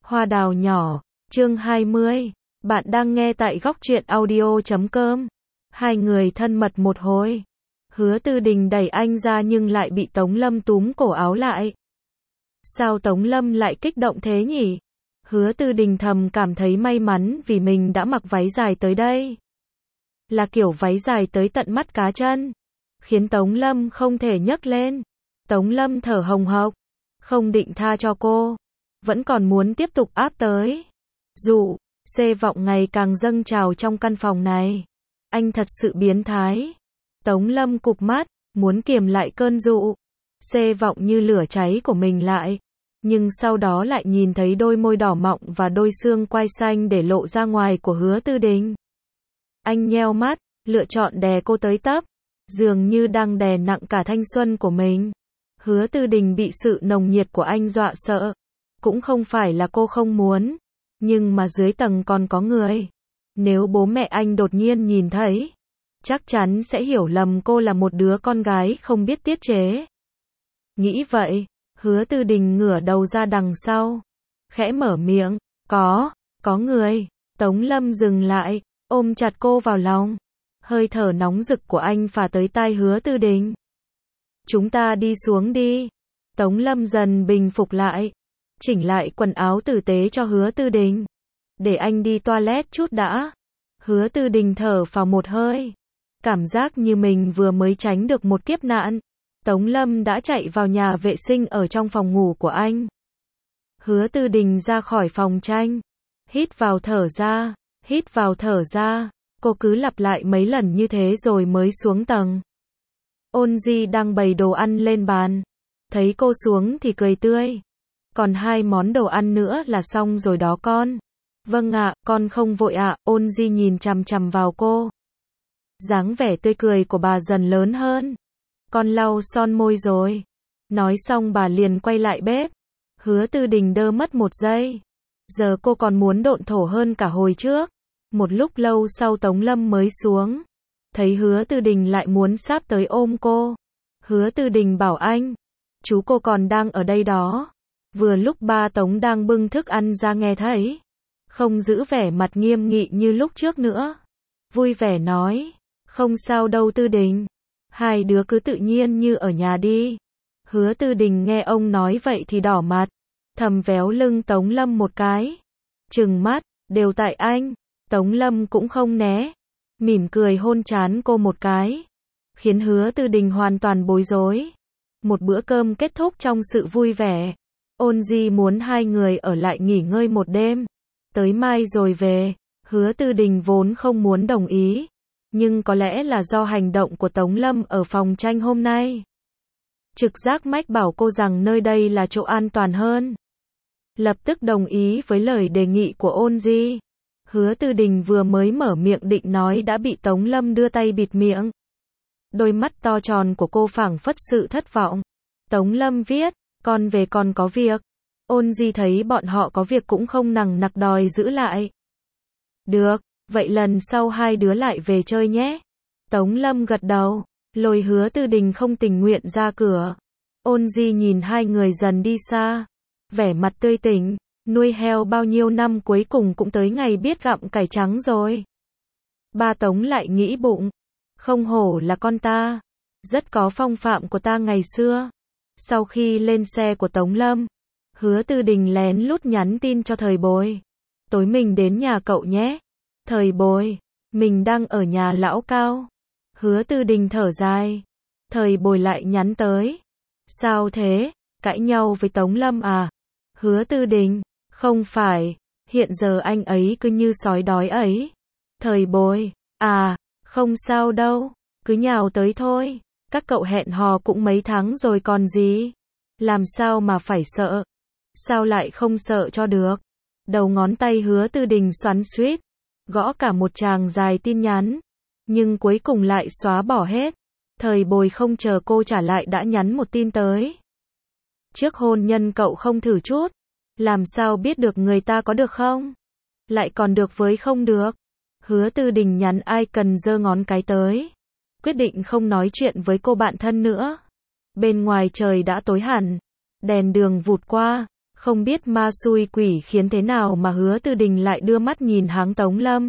Hoa đào nhỏ, chương 20. Bạn đang nghe tại góc truyện audio.com. Hai người thân mật một hồi. Hứa Tư Đình đẩy anh ra nhưng lại bị Tống Lâm túm cổ áo lại. Sao Tống Lâm lại kích động thế nhỉ? Hứa Tư Đình thầm cảm thấy may mắn vì mình đã mặc váy dài tới đây. Là kiểu váy dài tới tận mắt cá chân, khiến Tống Lâm không thể nhấc lên. Tống Lâm thở hồng hộc, không định tha cho cô, vẫn còn muốn tiếp tục áp tới. Dụ, xê vọng ngày càng dâng trào trong căn phòng này. Anh thật sự biến thái. Tống Lâm cụp mắt, muốn kiềm lại cơn dụ. Xê vọng như lửa cháy của mình lại. Nhưng sau đó lại nhìn thấy đôi môi đỏ mọng và đôi xương quai xanh để lộ ra ngoài của Hứa Tư Đình. Anh nheo mắt, lựa chọn đè cô tới tấp, dường như đang đè nặng cả thanh xuân của mình. Hứa Tư Đình bị sự nồng nhiệt của anh dọa sợ. Cũng không phải là cô không muốn, nhưng mà dưới tầng còn có người. Nếu bố mẹ anh đột nhiên nhìn thấy, chắc chắn sẽ hiểu lầm cô là một đứa con gái không biết tiết chế. Nghĩ vậy, Hứa Tư Đình ngửa đầu ra đằng sau, khẽ mở miệng, có người. Tống Lâm dừng lại, ôm chặt cô vào lòng. Hơi thở nóng rực của anh phả tới tai Hứa Tư Đình. Chúng ta đi xuống đi. Tống Lâm dần bình phục lại, chỉnh lại quần áo tử tế cho Hứa Tư Đình. Để anh đi toilet chút đã. Hứa Tư Đình thở phào một hơi. Cảm giác như mình vừa mới tránh được một kiếp nạn. Tống Lâm đã chạy vào nhà vệ sinh ở trong phòng ngủ của anh. Hứa Tư Đình ra khỏi phòng tranh. Hít vào thở ra, hít vào thở ra. Cô cứ lặp lại mấy lần như thế rồi mới xuống tầng. Ôn Di đang bày đồ ăn lên bàn. Thấy cô xuống thì cười tươi. Còn 2 món đồ ăn nữa là xong rồi đó con. Vâng ạ, con không vội ạ. Ôn Di nhìn chằm chằm vào cô. Dáng vẻ tươi cười của bà dần lớn hơn. Con lau son môi rồi. Nói xong bà liền quay lại bếp. Hứa Tư Đình đơ mất một giây. Giờ cô còn muốn độn thổ hơn cả hồi trước. Một lúc lâu sau Tống Lâm mới xuống. Thấy Hứa Tư Đình lại muốn sáp tới ôm cô. Hứa Tư Đình bảo anh, chú cô còn đang ở đây đó. Vừa lúc ba Tống đang bưng thức ăn ra nghe thấy. Không giữ vẻ mặt nghiêm nghị như lúc trước nữa. Vui vẻ nói, không sao đâu Tư Đình. Hai đứa cứ tự nhiên như ở nhà đi. Hứa Tư Đình nghe ông nói vậy thì đỏ mặt. Thầm véo lưng Tống Lâm một cái. Trừng mắt, đều tại anh. Tống Lâm cũng không né. Mỉm cười hôn trán cô một cái. Khiến Hứa Tư Đình hoàn toàn bối rối. Một bữa cơm kết thúc trong sự vui vẻ. Ôn Di muốn hai người ở lại nghỉ ngơi một đêm. Tới mai rồi về. Hứa Tư Đình vốn không muốn đồng ý. Nhưng có lẽ là do hành động của Tống Lâm ở phòng tranh hôm nay. Trực giác mách bảo cô rằng nơi đây là chỗ an toàn hơn. Lập tức đồng ý với lời đề nghị của Ôn Di. Hứa Tư Đình vừa mới mở miệng định nói đã bị Tống Lâm đưa tay bịt miệng. Đôi mắt to tròn của cô phảng phất sự thất vọng. Tống Lâm viết, con về còn có việc. Ôn Di thấy bọn họ có việc cũng không nằng nặc đòi giữ lại. Được, vậy lần sau hai đứa lại về chơi nhé. Tống Lâm gật đầu, lôi Hứa Tư Đình không tình nguyện ra cửa. Ôn Di nhìn hai người dần đi xa. Vẻ mặt tươi tỉnh. Nuôi heo bao nhiêu năm cuối cùng cũng tới ngày biết gặm cải trắng rồi. Ba Tống lại nghĩ bụng. Không hổ là con ta. Rất có phong phạm của ta ngày xưa. Sau khi lên xe của Tống Lâm, Hứa Tư Đình lén lút nhắn tin cho Thời Bồi. Tối mình đến nhà cậu nhé. Thời Bồi, mình đang ở nhà lão Cao. Hứa Tư Đình thở dài. Thời Bồi lại nhắn tới. Sao thế? Cãi nhau với Tống Lâm à? Hứa Tư Đình. Không phải, hiện giờ anh ấy cứ như sói đói ấy. Thời Bồi, à, không sao đâu, cứ nhào tới thôi. Các cậu hẹn hò cũng mấy tháng rồi còn gì. Làm sao mà phải sợ? Sao lại không sợ cho được? Đầu ngón tay Hứa Tư Đình xoắn xuýt, gõ cả một tràng dài tin nhắn. Nhưng cuối cùng lại xóa bỏ hết. Thời Bồi không chờ cô trả lại đã nhắn một tin tới. Trước hôn nhân cậu không thử chút. Làm sao biết được người ta có được không? Lại còn được với không được. Hứa Tư Đình nhắn ai cần giơ ngón cái tới. Quyết định không nói chuyện với cô bạn thân nữa. Bên ngoài trời đã tối hẳn. Đèn đường vụt qua. Không biết ma xui quỷ khiến thế nào mà Hứa Tư Đình lại đưa mắt nhìn Háng Tống Lâm.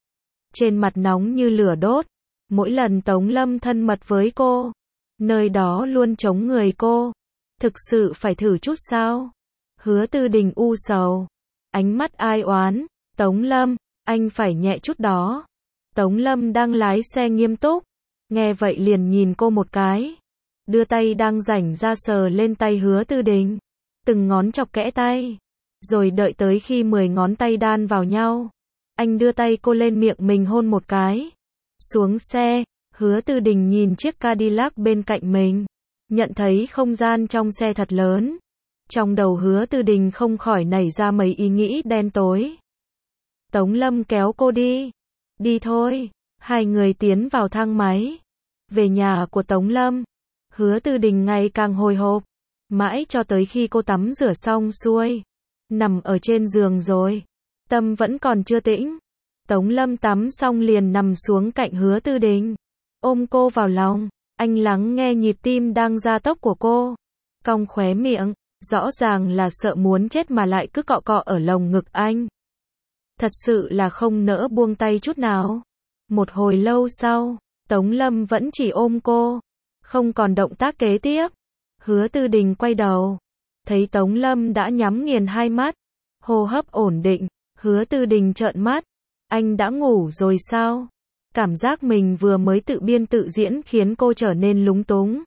Trên mặt nóng như lửa đốt, mỗi lần Tống Lâm thân mật với cô, nơi đó luôn chống người cô. Thực sự phải thử chút sao? Hứa Tư Đình u sầu, ánh mắt ai oán, Tống Lâm, anh phải nhẹ chút đó. Tống Lâm đang lái xe nghiêm túc, nghe vậy liền nhìn cô một cái, đưa tay đang rảnh ra sờ lên tay Hứa Tư Đình, từng ngón chọc kẽ tay, rồi đợi tới khi 10 ngón tay đan vào nhau, anh đưa tay cô lên miệng mình hôn một cái. Xuống xe, Hứa Tư Đình nhìn chiếc Cadillac bên cạnh mình, nhận thấy không gian trong xe thật lớn. Trong đầu Hứa Tư Đình không khỏi nảy ra mấy ý nghĩ đen tối. Tống Lâm kéo cô đi. Đi thôi. Hai người tiến vào thang máy. Về nhà của Tống Lâm. Hứa Tư Đình ngày càng hồi hộp. Mãi cho tới khi cô tắm rửa xong xuôi. Nằm ở trên giường rồi. Tâm vẫn còn chưa tĩnh. Tống Lâm tắm xong liền nằm xuống cạnh Hứa Tư Đình. Ôm cô vào lòng. Anh lắng nghe nhịp tim đang gia tốc của cô. Cong khóe miệng. Rõ ràng là sợ muốn chết mà lại cứ cọ cọ ở lồng ngực anh. Thật sự là không nỡ buông tay chút nào. Một hồi lâu sau, Tống Lâm vẫn chỉ ôm cô, không còn động tác kế tiếp. Hứa Tư Đình quay đầu, thấy Tống Lâm đã nhắm nghiền hai mắt, hô hấp ổn định. Hứa Tư Đình trợn mắt, anh đã ngủ rồi sao? Cảm giác mình vừa mới tự biên tự diễn khiến cô trở nên lúng túng.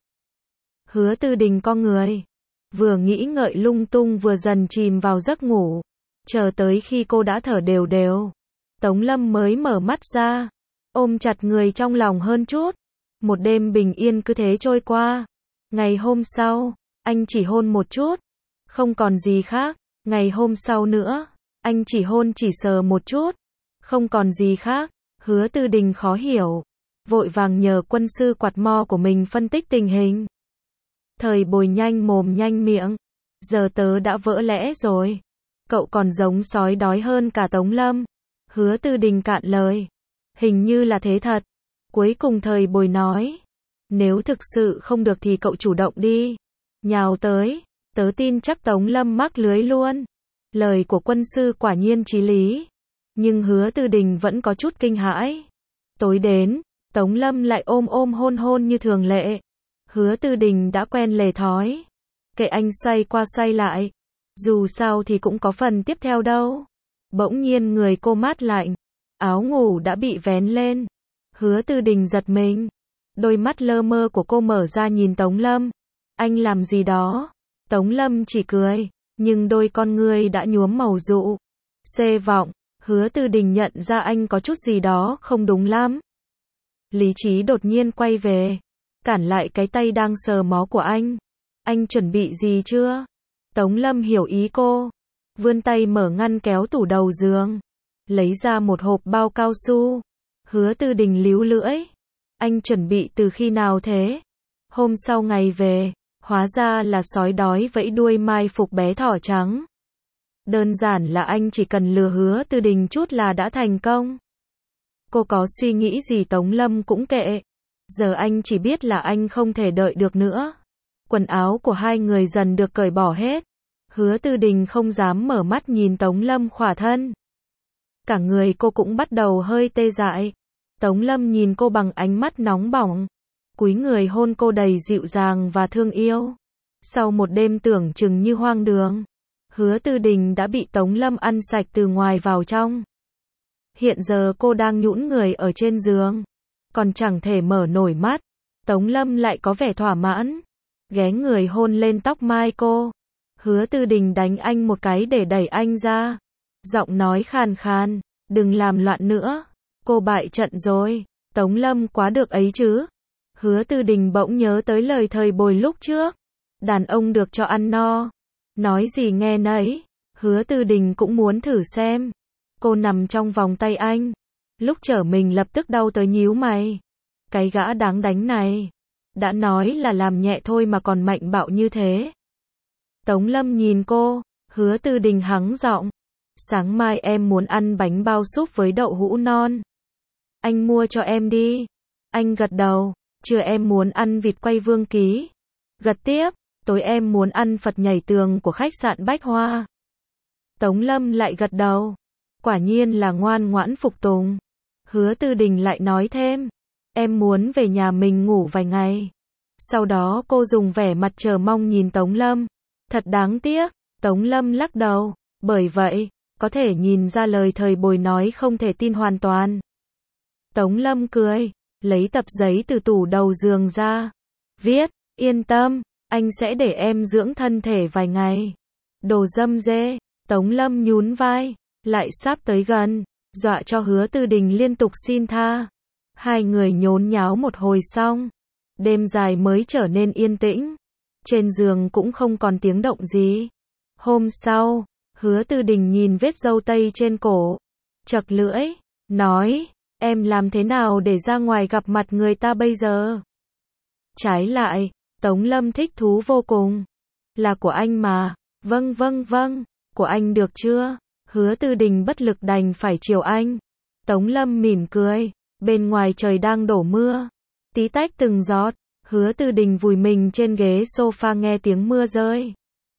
Hứa Tư Đình co người, vừa nghĩ ngợi lung tung vừa dần chìm vào giấc ngủ. Chờ tới khi cô đã thở đều đều, Tống Lâm mới mở mắt ra, ôm chặt người trong lòng hơn chút. Một đêm bình yên cứ thế trôi qua. Ngày hôm sau, anh chỉ hôn một chút, không còn gì khác. Ngày hôm sau nữa, anh chỉ hôn chỉ sờ một chút, không còn gì khác. Hứa Tư Đình khó hiểu, vội vàng nhờ quân sư quạt mo của mình phân tích tình hình. Thời Bồi nhanh mồm nhanh miệng, giờ tớ đã vỡ lẽ rồi. Cậu còn giống sói đói hơn cả Tống Lâm. Hứa Tư Đình cạn lời. Hình như là thế thật. Cuối cùng Thời Bồi nói, nếu thực sự không được thì cậu chủ động đi. Nhào tới, tớ tin chắc Tống Lâm mắc lưới luôn. Lời của quân sư quả nhiên chí lý. Nhưng Hứa Tư Đình vẫn có chút kinh hãi. Tối đến, Tống Lâm lại ôm ôm hôn hôn như thường lệ. Hứa Tư Đình đã quen lề thói. Kệ anh xoay qua xoay lại. Dù sao thì cũng có phần tiếp theo đâu. Bỗng nhiên người cô mát lạnh. Áo ngủ đã bị vén lên. Hứa Tư Đình giật mình. Đôi mắt lơ mơ của cô mở ra nhìn Tống Lâm. Anh làm gì đó? Tống Lâm chỉ cười. Nhưng đôi con ngươi đã nhuốm màu dụ. Xê vọng. Hứa Tư Đình nhận ra anh có chút gì đó không đúng lắm. Lý trí đột nhiên quay về. Cản lại cái tay đang sờ mó của anh. Anh chuẩn bị gì chưa? Tống Lâm hiểu ý cô. Vươn tay mở ngăn kéo tủ đầu giường. Lấy ra một hộp bao cao su. Hứa Tư Đình líu lưỡi. Anh chuẩn bị từ khi nào thế? Hôm sau ngày về, hóa ra là sói đói vẫy đuôi mai phục bé thỏ trắng. Đơn giản là anh chỉ cần lừa Hứa Tư Đình chút là đã thành công. Cô có suy nghĩ gì Tống Lâm cũng kệ. Giờ anh chỉ biết là anh không thể đợi được nữa. Quần áo của hai người dần được cởi bỏ hết. Hứa Tư Đình không dám mở mắt nhìn Tống Lâm khỏa thân. Cả người cô cũng bắt đầu hơi tê dại. Tống Lâm nhìn cô bằng ánh mắt nóng bỏng. Cúi người hôn cô đầy dịu dàng và thương yêu. Sau một đêm tưởng chừng như hoang đường, Hứa Tư Đình đã bị Tống Lâm ăn sạch từ ngoài vào trong. Hiện giờ cô đang nhũn người ở trên giường, còn chẳng thể mở nổi mắt. Tống Lâm lại có vẻ thỏa mãn, ghé người hôn lên tóc mai cô. Hứa Tư Đình đánh anh một cái để đẩy anh ra. Giọng nói khàn khàn, đừng làm loạn nữa. Cô bại trận rồi. Tống Lâm quá được ấy chứ. Hứa Tư Đình bỗng nhớ tới lời Thời Bồi lúc trước. Đàn ông được cho ăn no. Nói gì nghe nấy. Hứa Tư Đình cũng muốn thử xem. Cô nằm trong vòng tay anh. Lúc trở mình lập tức đau tới nhíu mày. Cái gã đáng đánh này. Đã nói là làm nhẹ thôi mà còn mạnh bạo như thế. Tống Lâm nhìn cô. Hứa Tư Đình hắng giọng. Sáng mai em muốn ăn bánh bao súp với đậu hũ non. Anh mua cho em đi. Anh gật đầu. Chưa em muốn ăn vịt quay Vương Ký. Gật tiếp. tối em muốn ăn Phật nhảy tường của khách sạn Bách Hoa. Tống Lâm lại gật đầu. Quả nhiên là ngoan ngoãn phục tùng. Hứa Tư Đình lại nói thêm, em muốn về nhà mình ngủ vài ngày. Sau đó cô dùng vẻ mặt chờ mong nhìn Tống Lâm. Thật đáng tiếc, Tống Lâm lắc đầu, bởi vậy, có thể nhìn ra lời thời bồi nói không thể tin hoàn toàn. Tống Lâm cười, lấy tập giấy từ tủ đầu giường ra. Viết, yên tâm, anh sẽ để em dưỡng thân thể vài ngày. Đồ dâm dê, Tống Lâm nhún vai, lại sắp tới gần, dọa cho Hứa Tư Đình liên tục xin tha. Hai người nhốn nháo một hồi xong, đêm dài mới trở nên yên tĩnh. Trên giường cũng không còn tiếng động gì. Hôm sau, Hứa Tư Đình nhìn vết râu tây trên cổ, chật lưỡi, nói, em làm thế nào để ra ngoài gặp mặt người ta bây giờ? Trái lại, Tống Lâm thích thú vô cùng. Là của anh mà. Vâng, của anh được chưa? Hứa Tư Đình bất lực đành phải chiều anh. Tống Lâm mỉm cười, bên ngoài trời đang đổ mưa. Tí tách từng giọt, Hứa Tư Đình vùi mình trên ghế sofa nghe tiếng mưa rơi.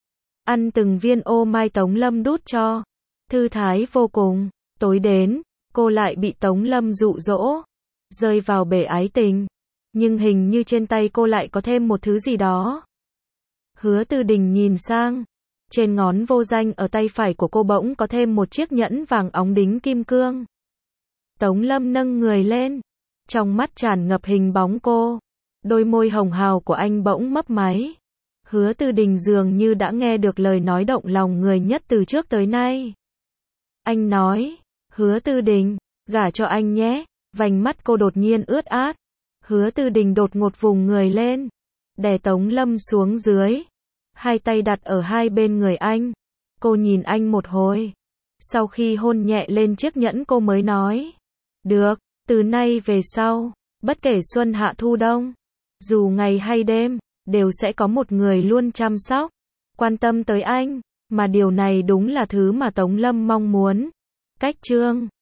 Ăn từng viên ô mai Tống Lâm đút cho. Thư thái vô cùng. Tối đến, cô lại bị Tống Lâm dụ dỗ, rơi vào bể ái tình. Nhưng hình như trên tay cô lại có thêm một thứ gì đó. Hứa Tư Đình nhìn sang. Trên ngón vô danh ở tay phải của cô bỗng có thêm một chiếc nhẫn vàng óng đính kim cương. Tống Lâm nâng người lên. Trong mắt tràn ngập hình bóng cô. Đôi môi hồng hào của anh bỗng mấp máy. Hứa Tư Đình dường như đã nghe được lời nói động lòng người nhất từ trước tới nay. Anh nói, Hứa Tư Đình, gả cho anh nhé. Vành mắt cô đột nhiên ướt át. Hứa Tư Đình đột ngột vùng người lên, đè Tống Lâm xuống dưới. Hai tay đặt ở hai bên người anh. Cô nhìn anh một hồi. Sau khi hôn nhẹ lên chiếc nhẫn cô mới nói, được, từ nay về sau, bất kể xuân hạ thu đông, dù ngày hay đêm, đều sẽ có một người luôn chăm sóc, quan tâm tới anh. Mà điều này đúng là thứ mà Tống Lâm mong muốn. Cách chương